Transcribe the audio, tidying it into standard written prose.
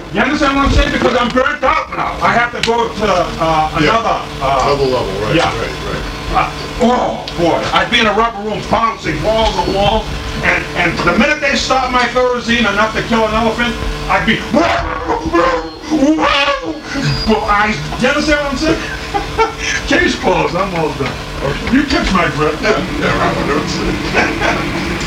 You understand what I'm saying? Because I'm burnt out now. I have to go to another. Another level, right, yeah. right. Oh boy, I'd be in a rubber room bouncing walls to walls, and the minute they stop my Thorazine enough to kill an elephant, I'd be. You understand what I'm saying? Case closed. I'm all done. You catch my breath. Yeah, I'm